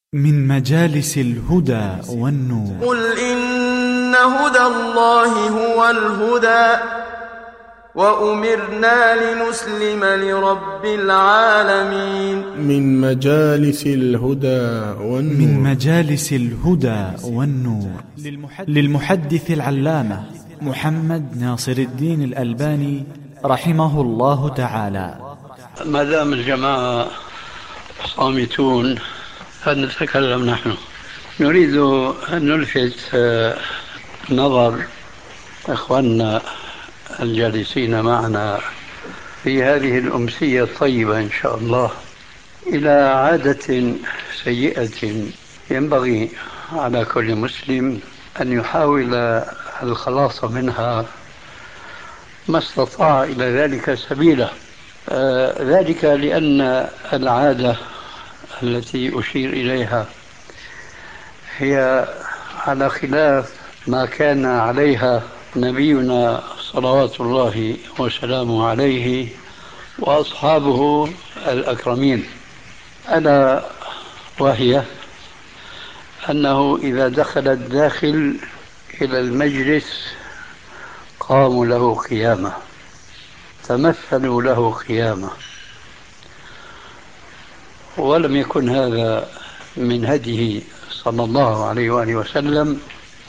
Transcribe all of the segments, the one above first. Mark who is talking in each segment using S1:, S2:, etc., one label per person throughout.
S1: من مجالس الهدى والنور.
S2: قل إن هدى الله هو الهدى وأمرنا لنسلم لرب العالمين.
S3: من مجالس الهدى والنور.
S1: من مجالس الهدى والنور للمحدث العلامة محمد ناصر الدين الألباني رحمه الله تعالى.
S4: ما دام الجماعة صامتون فلنتكلم نحن. نريد أن نلفت نظر إخواننا الجالسين معنا في هذه الأمسية الطيبة إن شاء الله إلى عادة سيئة ينبغي على كل مسلم أن يحاول الخلاص منها ما استطاع إلى ذلك سبيلا. ذلك لأن العادة التي أشير إليها هي على خلاف ما كان عليها نبينا صلوات الله وسلامه عليه وأصحابه الأكرمين، ألا وهي أنه إذا دخل الداخل إلى المجلس قاموا له قيامة، تمثلوا له قيامة، ولم يكن هذا من هديه صلى الله عليه وآله وسلم،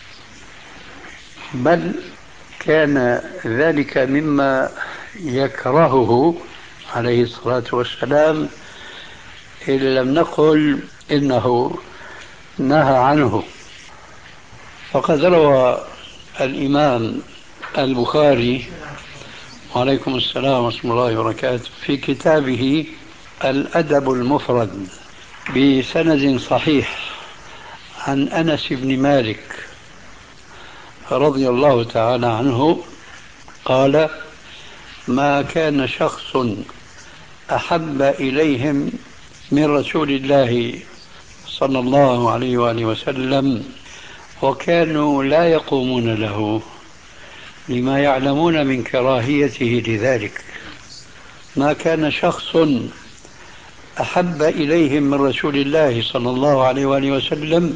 S4: بل كان ذلك مما يكرهه عليه الصلاة والسلام، إن لم نقل إنه نهى عنه. فقد روى الإمام البخاري وعليكم السلام ورحمة الله وبركاته في كتابه الأدب المفرد بسند صحيح عن أنس بن مالك رضي الله تعالى عنه قال: ما كان شخص أحب إليهم من رسول الله صلى الله عليه وآله وسلم وكانوا لا يقومون له لما يعلمون من كراهيته لذلك. ما كان شخص أحب إليهم من رسول الله صلى الله عليه وآله وسلم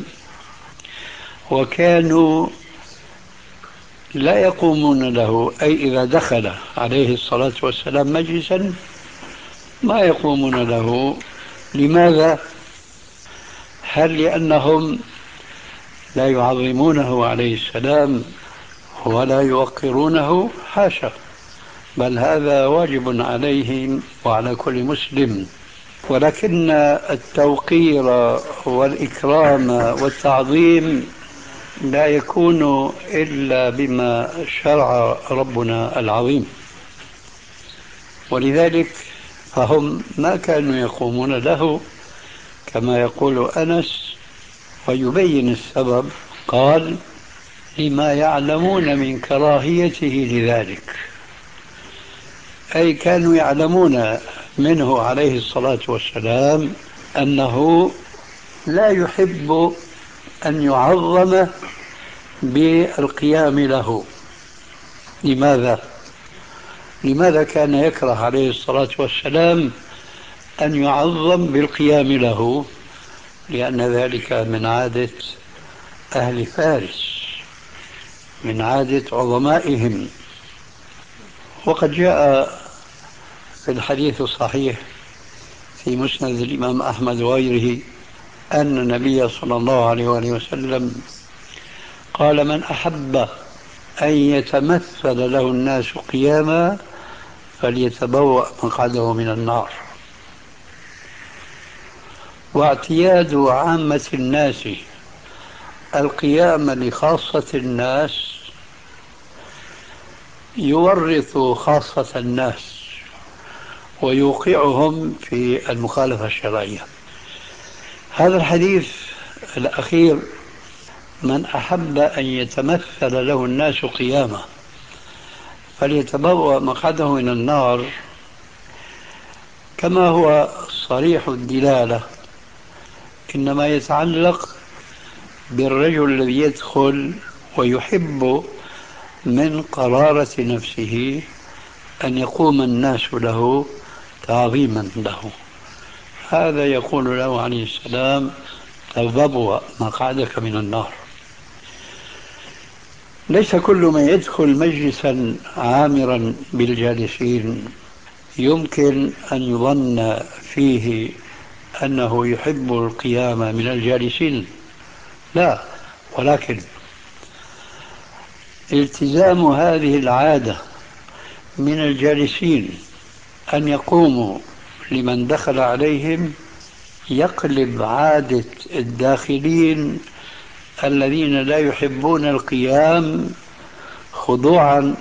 S4: وكانوا لا يقومون له، أي إذا دخل عليه الصلاة والسلام مجلسا ما يقومون له. لماذا؟ هل لأنهم لا يعظمونه عليه السلام ولا يوقرونه؟ حاشا، بل هذا واجب عليهم وعلى كل مسلم. ولكن التوقير والإكرام والتعظيم لا يكون إلا بما شرع ربنا العظيم، ولذلك فهم ما كانوا يقومون له كما يقول أنس، ويبين السبب قال: لما يعلمون من كراهيته لذلك، أي كانوا يعلمون منه عليه الصلاة والسلام أنه لا يحب أن يعظم بالقيام له. لماذا كان يكره عليه الصلاة والسلام أن يعظم بالقيام له؟ لأن ذلك من عادة أهل فارس، من عادة عظمائهم. وقد جاء في الحديث الصحيح في مسند الإمام أحمد وغيره أن النبي صلى الله عليه وآله وسلم قال: من أحب أن يتمثل له الناس قياما فليتبوأ مقعده من النار. واعتياد عامة الناس القيام لخاصة الناس يورث خاصة الناس ويوقعهم في المخالفة الشرعية. هذا الحديث الأخير: من أحب أن يتمثل له الناس قيامة فليتبوأ مقعده من النار، كما هو صريح الدلالة إنما يتعلق بالرجل الذي يدخل ويحب من قرارة نفسه أن يقوم الناس له تعظيما له. هذا يقول له عليه السلام: تبوأ مقعدك من النار. ليس كل من يدخل مجلسا عامرا بالجالسين يمكن أن يظن فيه أنه يحب القيام من الجالسين، لا، ولكن التزام هذه العادة من الجالسين أن يقوموا لمن دخل عليهم يقلب عادة الداخلين الذين لا يحبون القيام خضوعا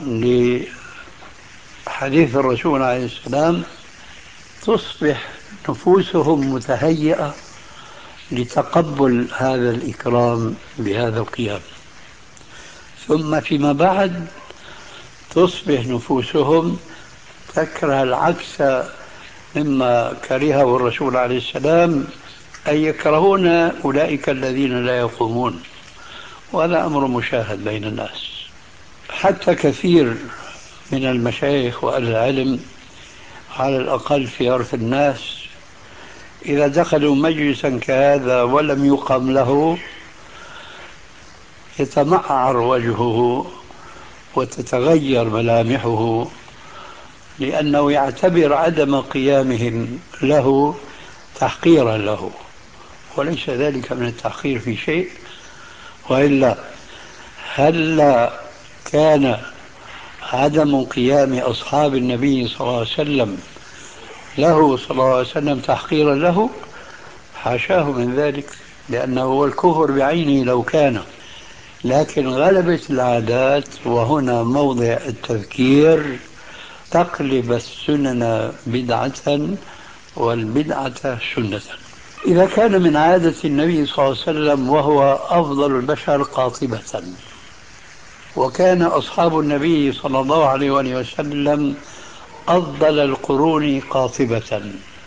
S4: لحديث الرسول عليه السلام، تصبح نفوسهم متهيئة لتقبل هذا الإكرام بهذا القيام. ثم فيما بعد تصبح نفوسهم تكره العكس مما كرهه الرسول عليه السلام، أن يكرهون أولئك الذين لا يقومون، وهذا أمر مشاهد بين الناس. حتى كثير من المشايخ وأهل العلم على الأقل في عرف الناس إذا دخلوا مجلسا كهذا ولم يقم له يتمعر وجهه وتتغير ملامحه، لأنه يعتبر عدم قيامهم له تحقيرا له، وليس ذلك من التحقير في شيء. وإلا هل كان عدم قيام أصحاب النبي صلى الله عليه وسلم له صلى الله عليه وسلم تحقيرا له؟ حاشاه من ذلك، لأنه هو الكفر بعينه لو كان، لكن غلبت العادات، وهنا موضع التذكير، تقلب السنن بدعة والبدعة سنة. إذا كان من عادة النبي صلى الله عليه وسلم وهو أفضل البشر قاطبة، وكان أصحاب النبي صلى الله عليه وسلم أفضل القرون قاطبة،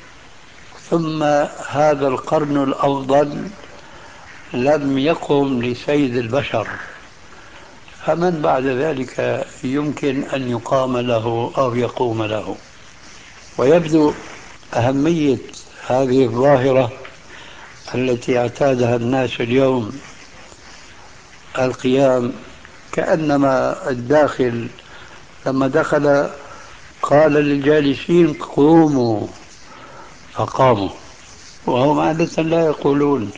S4: ثم هذا القرن الأفضل لم يقم لسيد البشر، فمن بعد ذلك يمكن أن يقام له أو يقوم له. ويبدو أهمية هذه الظاهرة التي اعتادها الناس اليوم، القيام، كأنما الداخل لما دخل قال للجالسين قوموا فقاموا، وهم عادة لا يقولون،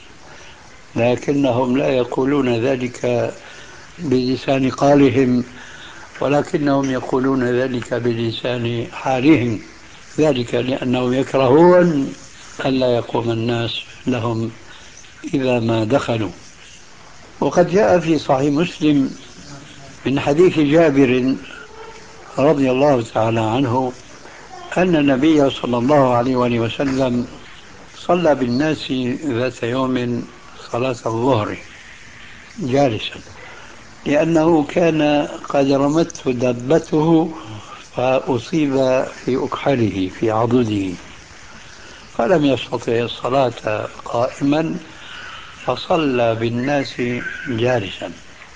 S4: لكنهم لا يقولون ذلك بلسان قالهم، ولكنهم يقولون ذلك بلسان حالهم، ذلك لأنهم يكرهون ألا يقوم الناس لهم إذا ما دخلوا. وقد جاء في صحيح مسلم من حديث جابر رضي الله تعالى عنه أن النبي صلى الله عليه وسلم صلى بالناس ذات يوم صلاة الظهر جالسا، لأنه كان قد رمته دبته فأصيب في أكحله في عضده، فلم يستطع الصلاة قائما، فصلى بالناس جالسا،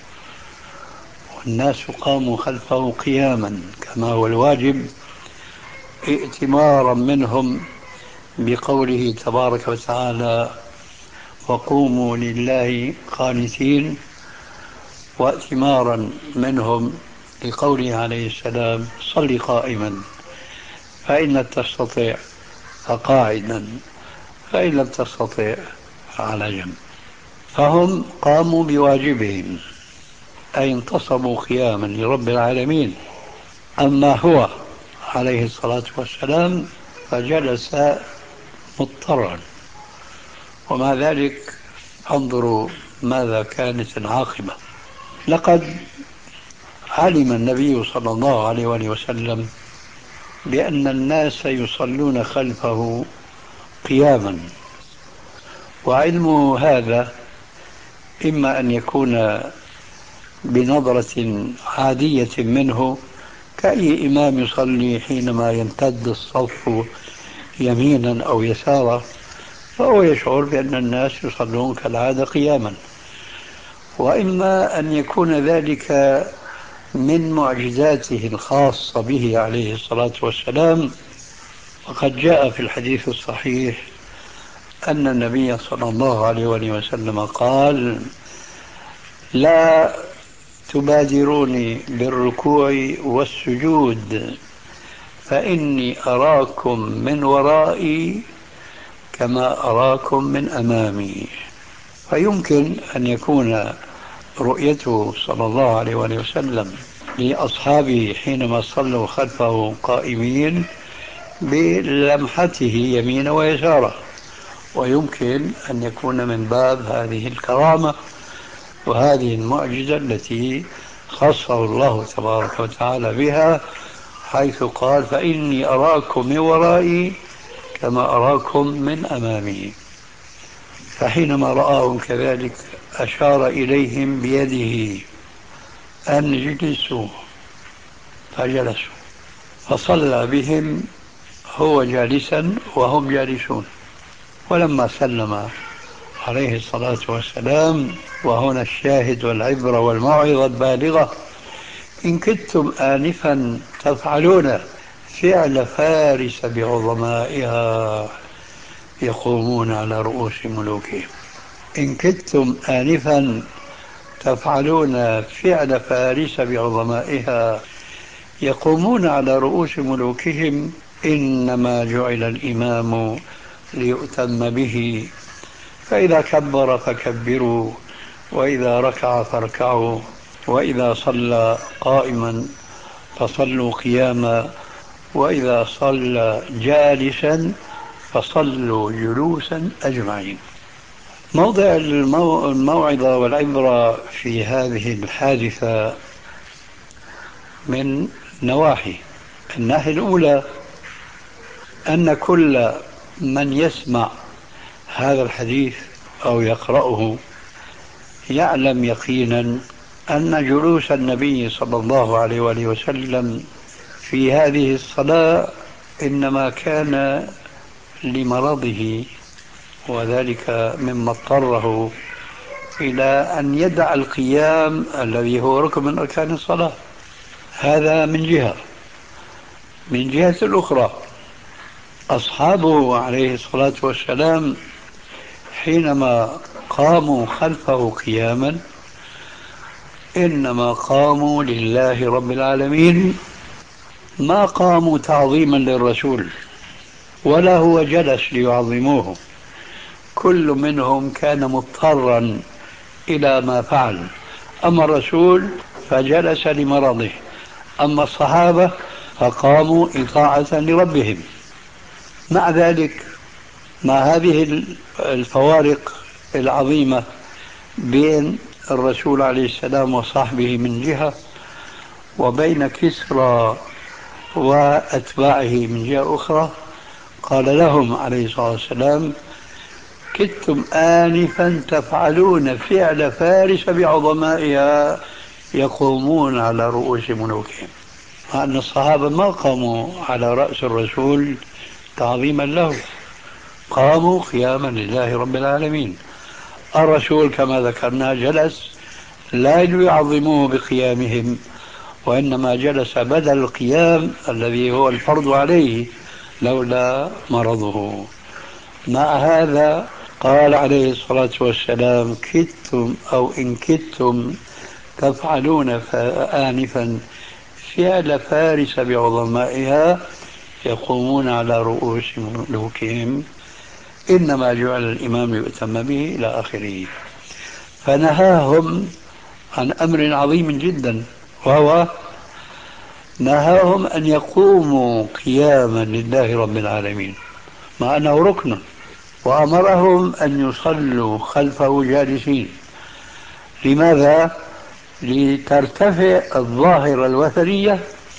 S4: والناس قاموا خلفه قياما كما هو الواجب، ائتمارا منهم بقوله تبارك وتعالى وقوموا لله قانتين، وائتمارا منهم لقوله عليه السلام صل قائما، فإن لم تستطع فقاعدا، فإن لم تستطع فعلى جنب. فهم قاموا بواجبهم، أي انتصبوا قياما لرب العالمين. أما هو عليه الصلاة والسلام فجلس مضطرا، ومع ذلك انظروا ماذا كانت العاقبة. لقد علم النبي صلى الله عليه وسلم بأن الناس يصلون خلفه قياما، وعلمه هذا إما أن يكون بنظرة عادية منه كأي إمام يصلي حينما يمتد الصف يمينا أو يسارا، فهو يشعر بأن الناس يصلون كالعادة قياما، وإما أن يكون ذلك من معجزاته الخاصة به عليه الصلاة والسلام. وقد جاء في الحديث الصحيح أن النبي صلى الله عليه وسلم قال: لا تبادروني بالركوع والسجود فإني أراكم من ورائي كما أراكم من أمامي. فيمكن أن يكون رؤيته صلى الله عليه وسلم لأصحابه حينما صلوا خلفه قائمين بلمحته يمين ويساره، ويمكن أن يكون من باب هذه الكرامة وهذه المعجزة التي خصه الله تبارك وتعالى بها، حيث قال: فإني أراكم من ورائي كما أراكم من أمامي. فحينما رآهم كذلك أشار إليهم بيده أن يجلسوا، فجلسوا، فصلى بهم هو جالسا وهم جالسون. ولما سلم عليه الصلاة والسلام، وهنا الشاهد والعبرة والموعظة البالغة: إن كنتم آنفا تفعلون فعل فارس بعظمائها يقومون على رؤوس ملوكهم. إن كنتم آنفا تفعلون فعل فارس بعظمائها يقومون على رؤوس ملوكهم، إنما جعل الإمام ليؤتم به، فإذا كبر فكبروا، وإذا ركع فاركعوا، وإذا صلى قائما فصلوا قياما، وإذا صلى جالسا فصلوا جلوسا أجمعين. موضع الموعظة والعبرة في هذه الحادثة من نواحي. الناحية الأولى أن كل من يسمع هذا الحديث أو يقرأه يعلم يقينا أن جلوس النبي صلى الله عليه وسلم في هذه الصلاة إنما كان لمرضه، وذلك مما اضطره إلى أن يدع القيام الذي هو ركن من أركان الصلاة. هذا من جهة. من جهة الأخرى، أصحابه عليه الصلاة والسلام حينما قاموا خلفه قياما إنما قاموا لله رب العالمين، ما قاموا تعظيما للرسول ولا هو جلس ليعظموه. كل منهم كان مضطرا إلى ما فعل. أما الرسول فجلس لمرضه، أما الصحابة فقاموا إطاعة لربهم. مع ذلك، مع هذه الفوارق العظيمة بين الرسول عليه السلام وصحبه من جهة، وبين كسرى وأتباعه من جهة أخرى، قال لهم عليه الصلاة والسلام: كنتم آنفا تفعلون فعل فارس بعظمائها يقومون على رؤوس ملوكهم. مع أن الصحابة ما قاموا على رأس الرسول تعظيما له، قاموا قياما لله رب العالمين. الرسول كما ذكرنا جلس لا ليعظموه بقيامهم، وإنما جلس بدل القيام الذي هو الفرض عليه لولا مرضه. مع هذا قال عليه الصلاة والسلام: كدتم أو إن كدتم تفعلون آنفا فعل فارس بعظمائها يقومون على رؤوس ملوكهم، إنما جعل الإمام ليؤتم به، إلى آخره. فنهاهم عن أمر عظيم جدا، وهو نهاهم أن يقوموا قياما لله رب العالمين مع أنه ركن، وأمرهم أن يصلوا خلفه جالسين. لماذا؟ لترتفع الظاهرة الوثنية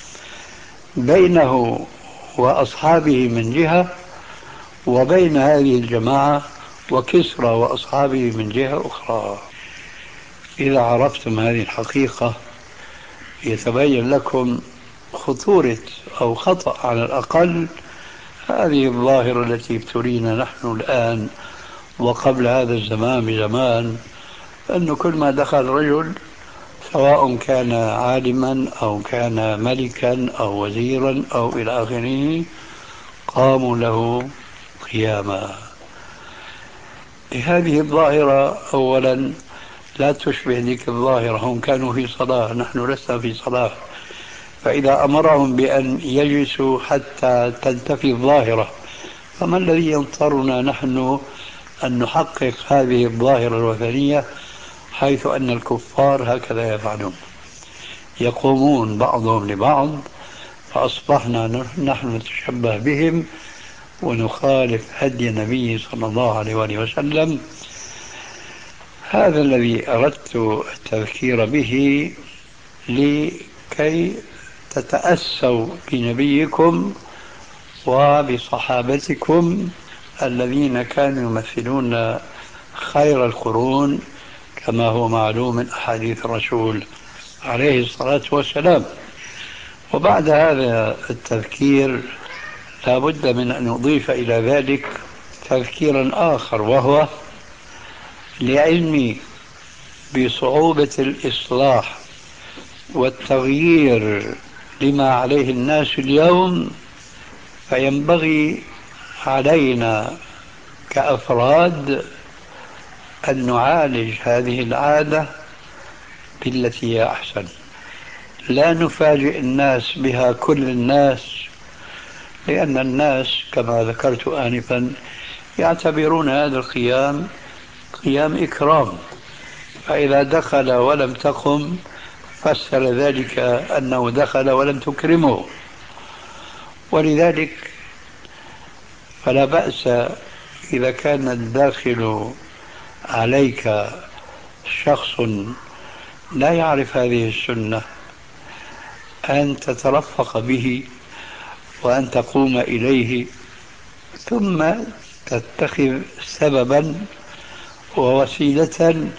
S4: بينه وأصحابه من جهة، وبين هذه الجماعة وكسرى وأصحابه من جهة أخرى. إذا عرفتم هذه الحقيقة يتبين لكم خطورة أو خطأ على الأقل هذه الظاهرة التي ابتلينا نحن الآن وقبل هذا الزمان بزمان، أنه كل ما دخل رجل سواء كان عالما أو كان ملكا أو وزيرا أو إلى آخره قاموا له قياما. هذه الظاهرة أولا لا تشبه ذيك الظاهرة. هم كانوا في صلاة، نحن لسنا في صلاة. فإذا أمرهم بأن يجلسوا حتى تنتفي الظاهرة، فما الذي ينطرنا نحن أن نحقق هذه الظاهرة الوثنية، حيث أن الكفار هكذا يفعلون، يقومون بعضهم لبعض، فأصبحنا نحن نتشبه بهم ونخالف هدي النبي صلى الله عليه وآله وسلم. هذا الذي أردت التذكير به لكي تتأسوا بنبيكم وبصحابتكم الذين كانوا يمثلون خير القرون، كما هو معلوم من أحاديث الرسول عليه الصلاة والسلام. وبعد هذا التذكير لا بد من أن نضيف إلى ذلك تذكيرا آخر، وهو لعلمي بصعوبة الإصلاح والتغيير لما عليه الناس اليوم، فينبغي علينا كأفراد أن نعالج هذه العادة بالتي هي أحسن. لا نفاجئ الناس بها كل الناس، لأن الناس كما ذكرت آنفا يعتبرون هذا القيام قيام إكرام، فإذا دخل ولم تقم فسر ذلك أنه دخل ولم تكرمه. ولذلك فلا بأس إذا كان الداخل عليك شخص لا يعرف هذه السنة أن تترفق به وأن تقوم إليه، ثم تتخذ سببا ووسيلة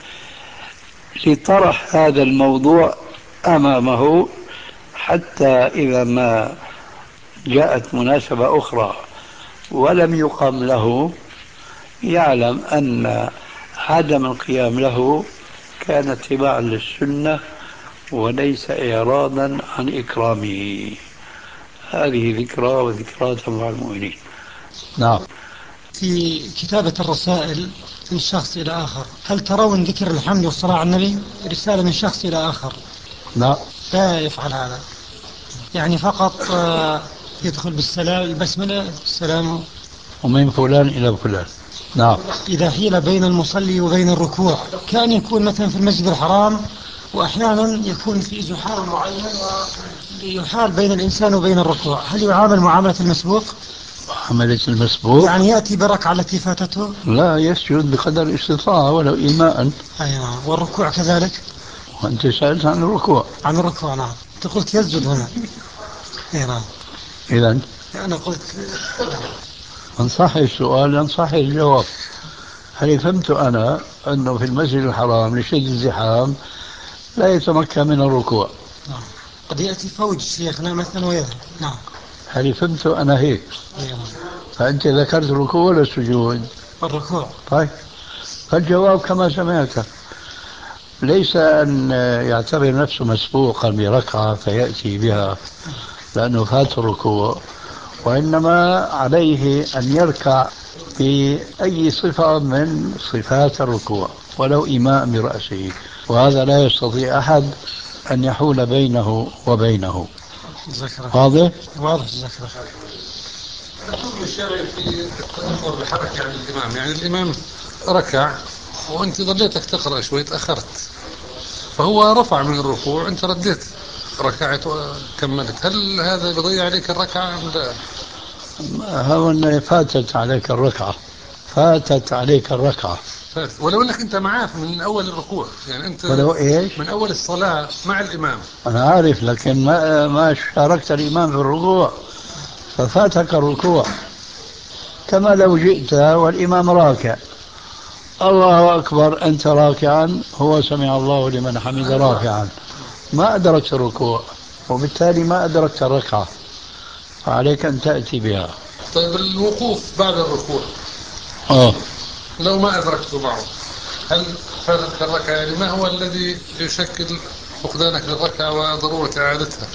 S4: لطرح هذا الموضوع أمامه، حتى إذا ما جاءت مناسبة أخرى ولم يقم له يعلم أن عدم القيام له كان اتباعا للسنة وليس إعراضا عن إكرامه. هذه ذكرى وذكرى مع المؤمنين. نعم.
S5: في كتابة الرسائل من شخص إلى آخر، هل ترون ذكر الحمد والصلاة على النبي رسالة من شخص إلى آخر؟
S4: لا
S5: يفعل هذا، يعني فقط يدخل بالسلام البسملة السلام
S4: ومن فلان إلى فلان. نعم.
S5: إذا حيل بين المصلي وبين الركوع، كان يكون مثلا في المسجد الحرام وأحيانا يكون في زحام معين ويحال بين الإنسان وبين الركوع، هل يعامل معاملة المسبوق؟
S4: معاملة المسبوق
S5: يعني يأتي بركعة التي فاتته؟
S4: لا، يسجد بقدر الاستطاعة ولو إيماء.
S5: أيوة. والركوع كذلك؟
S4: وأنت سألت عن الركوع.
S5: عن الركوع نعم، أنت قلت يسجد هنا. نعم.
S4: إذن
S5: أنا قلت
S4: انصح السؤال انصح الجواب. هل فهمت أنا أنه في المسجد الحرام لشدة الزحام لا يتمكن من الركوع؟
S5: نعم. قد يأتي فوج شيخنا مثلا ويذهب. نعم.
S4: هل فهمت أنا هيك؟
S5: نعم.
S4: فأنت ذكرت الركوع ولا السجود؟
S5: الركوع.
S4: طيب، فالجواب كما سمعت، ليس أن يعتبر نفسه مسبوقا بركعة فيأتي بها لأنه فات الركوع، وإنما عليه أن يركع بأي صفة من صفات الركوع ولو إيماء برأسه، وهذا لا يستطيع أحد أن يحول بينه وبينه. واضح؟
S5: واضح. جزاك الله خير.
S6: الحكم الشرعي في التأخر بحركة عن الإمام، يعني الإمام ركع وأنت ظليتك تقرأ شوي تأخرت، فهو رفع من الركوع أنت رديت ركعت وكملت، هل هذا بيضيع عليك الركعة أم لا؟
S4: هو فاتت عليك الركعة، فاتت عليك الركعة
S6: ولو أنك أنت معاه من أول الركوع، يعني أنت
S4: ولو إيش؟
S6: من أول الصلاة مع الإمام.
S4: أنا عارف، لكن ما شاركت الإمام في الركوع ففاتك الركوع، كما لو جئت والإمام راكع الله أكبر أنت راكعا، هو سمع الله لمن حمد راكعا، ما أدركت الركوع وبالتالي ما أدركت الركعة، فعليك أن تأتي بها.
S6: طيب الوقوف بعد الركوع لو ما أدركته معه هل فاتتك الركعة؟ يعني ما هو الذي يشكل فقدانك للركعة وضرورة إعادتها؟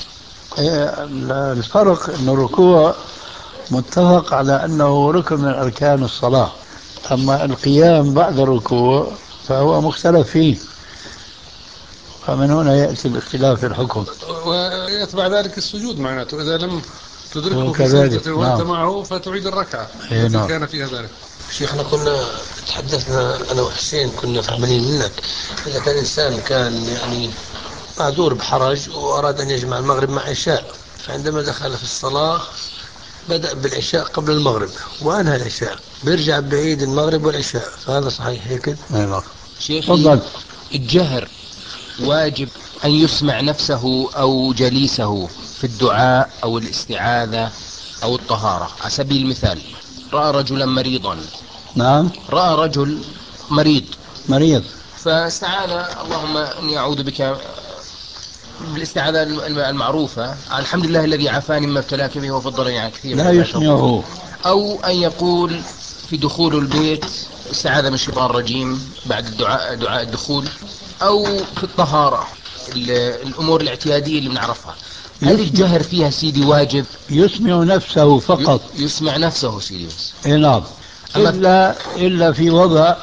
S4: الفرق أن الركوع متفق على أنه ركن من أركان الصلاة، أما القيام بعد الركوع فهو مختلف فيه، فمن هنا يأتي الاختلاف في الحكم.
S6: ويتبع ذلك السجود معناته إذا لم تدركه في
S4: وكذلك
S6: سجدته وأنت معه فتعيد الركعة
S4: نعم.
S6: كان فيها ذلك.
S7: شيخنا كنا تحدثنا أنا وحسين كنا فاهمين منك إذا كان إنسان كان يعني معذور بحرج وأراد أن يجمع المغرب مع عشاء، فعندما دخل في الصلاة بدأ بالعشاء قبل المغرب وأنهى العشاء، بيرجع بعيد المغرب والعشاء، فهذا صحيح هيك؟
S4: نعم.
S8: شيخي الجهر واجب أن يسمع نفسه أو جليسه في الدعاء أو الاستعاذة أو الطهارة؟ على سبيل المثال رأى رجلا مريضا.
S4: نعم.
S8: رأى رجل مريض فاستعاذ اللهم إني أعوذ بك بالاستعاذة المعروفة الحمد لله الذي عافاني مما ابتلاك به وفضلني على كثير.
S4: لا يسمعه.
S8: أو أن يقول في دخول البيت استعاذ من الشيطان الرجيم بعد دعاء الدخول، أو في الطهارة الأمور الاعتيادية اللي بنعرفها. هل الجهر فيها سيدي واجب؟
S4: يسمع نفسه فقط.
S8: يسمع نفسه سيدي بس.
S4: نعم. إلا في وضع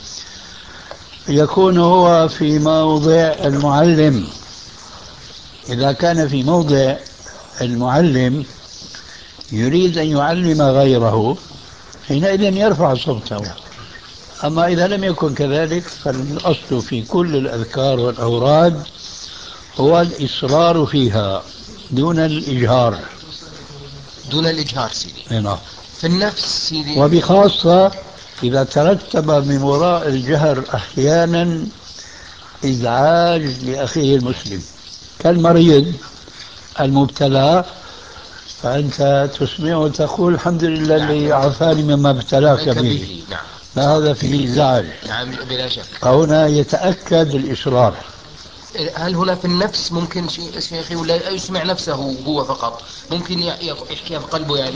S4: يكون هو في موضع المعلم. إذا كان في موضع المعلم يريد أن يعلم غيره حينئذ يرفع صوته. أما إذا لم يكن كذلك فالأصل في كل الأذكار والأوراد هو الإصرار فيها دون الإجهار.
S8: دون الإجهار سيدي.
S4: نعم.
S8: في النفس سيدي.
S4: وبخاصة إذا ترتب من وراء الجهر أحيانا إزعاج لأخيه المسلم كالمريض المبتلى، فأنت تسمعه وتقول الحمد لله الذي عافاني مما ابتلاك به.
S8: نعم.
S4: فهذا فيه إزعاج.
S8: نعم بلا شك.
S4: هنا يتأكد الإصرار.
S8: هل هنا في النفس ممكن شيخي ولا يسمع نفسه هو فقط؟ ممكن يحكيها بقلبه يعني؟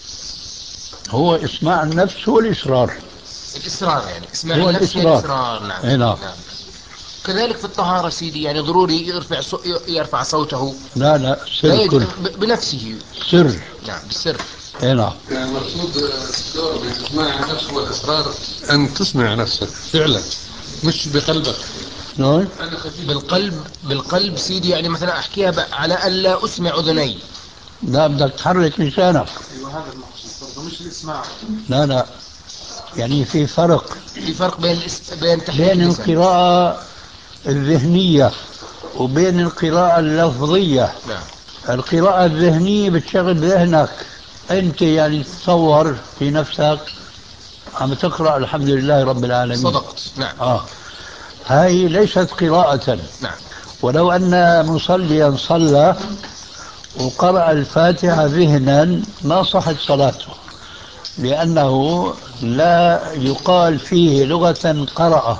S4: هو إسماع النفس هو الإصرار.
S8: الإصرار يعني إسماع
S4: هو
S8: النفس الإصرار. نعم.
S4: نعم.
S8: كذلك في الطهارة سيدي يعني ضروري يرفع صوته؟
S4: لا سر كل
S8: بنفسه
S4: سر.
S8: نعم بالسر.
S4: نعم.
S6: يعني المقصود الدور بإسماع النفس والإصرار أن تسمع نفسك فعلا مش بقلبك.
S4: نعم.
S8: بالقلب سيدي يعني مثلا أحكيها على ألا أسمع أذني.
S4: لا بدك تحرك لسانك.
S6: أيوة هذا المقصود مش الإسماع.
S4: لا يعني في فرق
S8: بين
S4: القراءة الذهنية وبين القراءة اللفظية.
S8: نعم.
S4: القراءة الذهنية بتشغل ذهنك، أنت يعني تصور في نفسك عم تقرأ الحمد لله رب العالمين.
S8: صدقت. نعم.
S4: هاي ليست قراءة.
S8: نعم.
S4: ولو أن مصليا صلى وقرأ الفاتحة ذهنا ما صحت صلاته، لأنه لا يقال فيه لغة قرأ.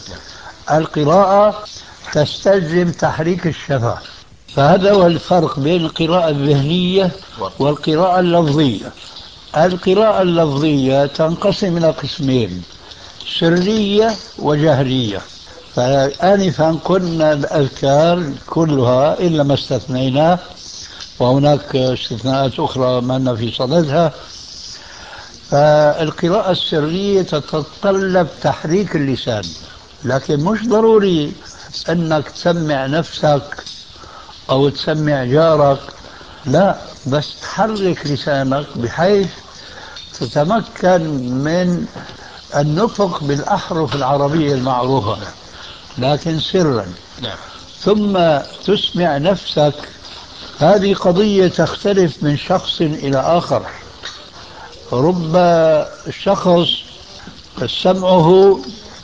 S4: القراءة تستلزم تحريك الشفة، فهذا هو الفرق بين القراءة الذهنية والقراءة اللفظية. القراءة اللفظية تنقسم إلى قسمين: سرية وجهرية. فآنفا قلنا الأذكار كلها إلا ما استثنيناه، وهناك استثناءات أخرى ما لنا في صددها. فالقراءة السرية تتطلب تحريك اللسان، لكن مش ضروري أنك تسمع نفسك أو تسمع جارك، لا، بس تحرك لسانك بحيث تتمكن من النطق بالأحرف العربية المعروفة لكن سرا.
S8: نعم.
S4: ثم تسمع نفسك. هذه قضية تختلف من شخص إلى آخر. رب شخص سمعه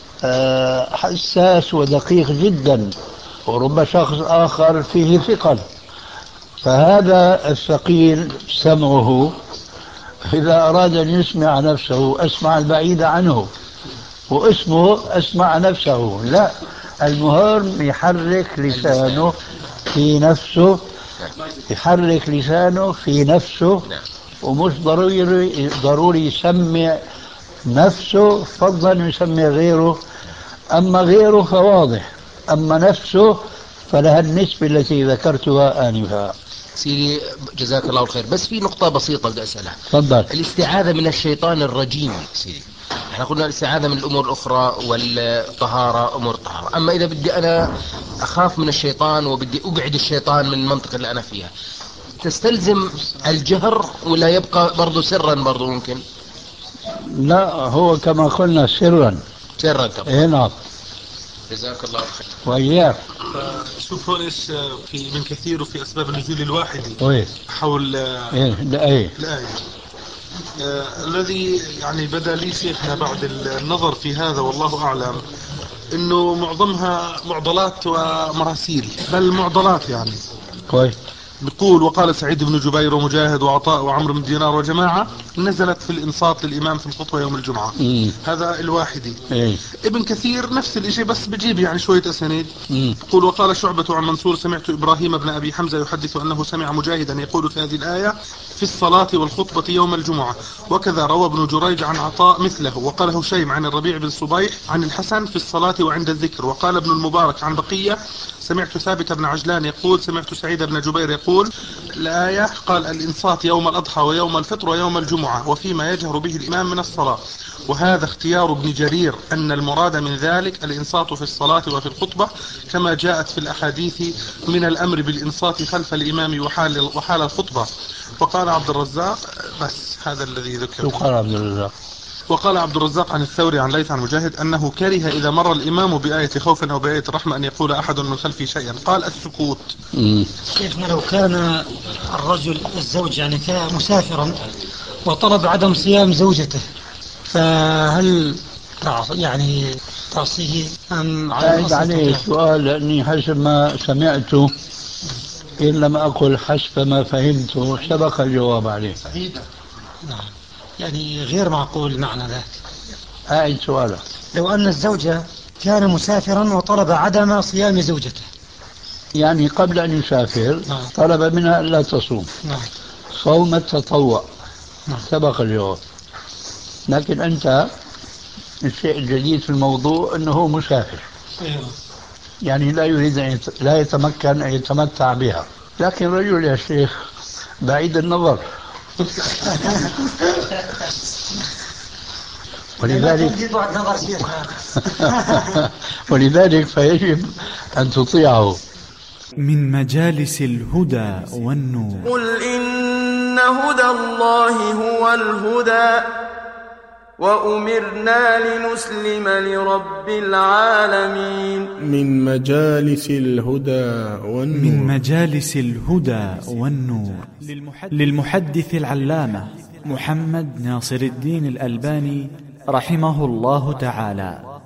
S4: حساس ودقيق جدا، ورب شخص آخر فيه ثقل. فهذا الثقيل سمعه إذا أراد أن يسمع نفسه أسمع البعيد عنه، واسمه أسمع نفسه. لا، المهم يحرك لسانه في نفسه، يحرك لسانه في نفسه، ومش ضروري يسمع نفسه، فضلا يسمع غيره. أما غيره فواضح، أما نفسه فلها النسبة التي ذكرتها آنفا.
S8: سيدي جزاك الله الخير، بس في نقطة بسيطة بدي أسألها.
S4: تفضل.
S8: الاستعاذة من الشيطان الرجيم سيدي، احنا قلنا الاستعاذة من الأمور الأخرى والطهارة أمور الطهارة. أما إذا بدي أنا أخاف من الشيطان وبدي أبعد الشيطان من المنطقة اللي أنا فيها، تستلزم الجهر ولا يبقى برضو سرا برضو ممكن؟
S4: لا، هو كما قلنا سرا.
S8: سرا كمان.
S4: اي نعم.
S8: جزاك الله خير.
S4: وإياك.
S6: شوف هون ايش في ابن كثير وفي أسباب النزول الواحدي
S4: وين؟
S6: حول
S4: الآية.
S6: الذي يعني بدا لي شيخنا بعد النظر في هذا والله أعلم إنه معظمها معضلات ومراسيل، بل معضلات يعني.
S4: كويس.
S6: بيقول وقال سعيد بن جبير ومجاهد وعطاء وعمرو بن دينار وجماعة نزلت في الإنصات للإمام في الخطبة يوم الجمعة. هذا الواحدي. ابن كثير نفس الشيء بس بجيب يعني شوية أسانيد. يقول وقال شعبة عن منصور سمعت إبراهيم بن أبي حمزة يحدث أنه سمع مجاهدا يقول في هذه الآية في الصلاة والخطبة يوم الجمعة، وكذا روى ابن جريج عن عطاء مثله، وقال هشيم عن الربيع بن صبيح عن الحسن في الصلاة وعند الذكر، وقال ابن المبارك عن بقية سمعت ثابت بن عجلان يقول سمعت سعيد بن جبير يقول الآية قال الإنصات يوم الأضحى ويوم الفطر ويوم الجمعة وفيما يجهر به الإمام من الصلاة. وهذا اختيار ابن جرير أن المراد من ذلك الإنصات في الصلاة وفي الخطبة كما جاءت في الأحاديث من الأمر بالإنصات خلف الإمام وحال الخطبة. وقال عبد الرزاق بس هذا الذي ذكر.
S4: وقال عبد الرزاق.
S6: وقال عبد الرزاق عن الثوري عن ليث عن مجاهد أنه كره إذا مر الإمام بآية خوف أو بآية رحمة أن يقول أحد من خلفه شيئا، قال السكوت.
S5: شيخنا لو كان الرجل الزوج يعني كان مسافرا وطلب عدم صيام زوجته، فهل يعني تعصيه أم
S4: أعيد عليه السؤال لأني حسب ما سمعته إن لم أقل حسب ما فهمته سبق الجواب عليه.
S5: نعم، يعني غير معقول معنى ذلك.
S4: أعيد سؤالك.
S5: لو أن الزوجة كان مسافرا وطلب عدم صيام زوجته،
S4: يعني قبل أن يسافر طلب منها ألا تصوم. صوم التطوع. سبق الجواب. لكن أنت الشيء الجديد في الموضوع أنه مسافر، يعني لا يريد لا يتمكن أن يتمتع بها، لكن رجل يا شيخ بعيد النظر. ولذلك فيجب أن تطيعه.
S1: من مجالس الهدى والنور.
S2: قل إن هدى الله هو الهدى وأمرنا لنسلم لرب العالمين.
S3: من مجالس الهدى والنور.
S1: من مجالس الهدى والنور للمحدث العلامة محمد ناصر الدين الألباني رحمه الله تعالى.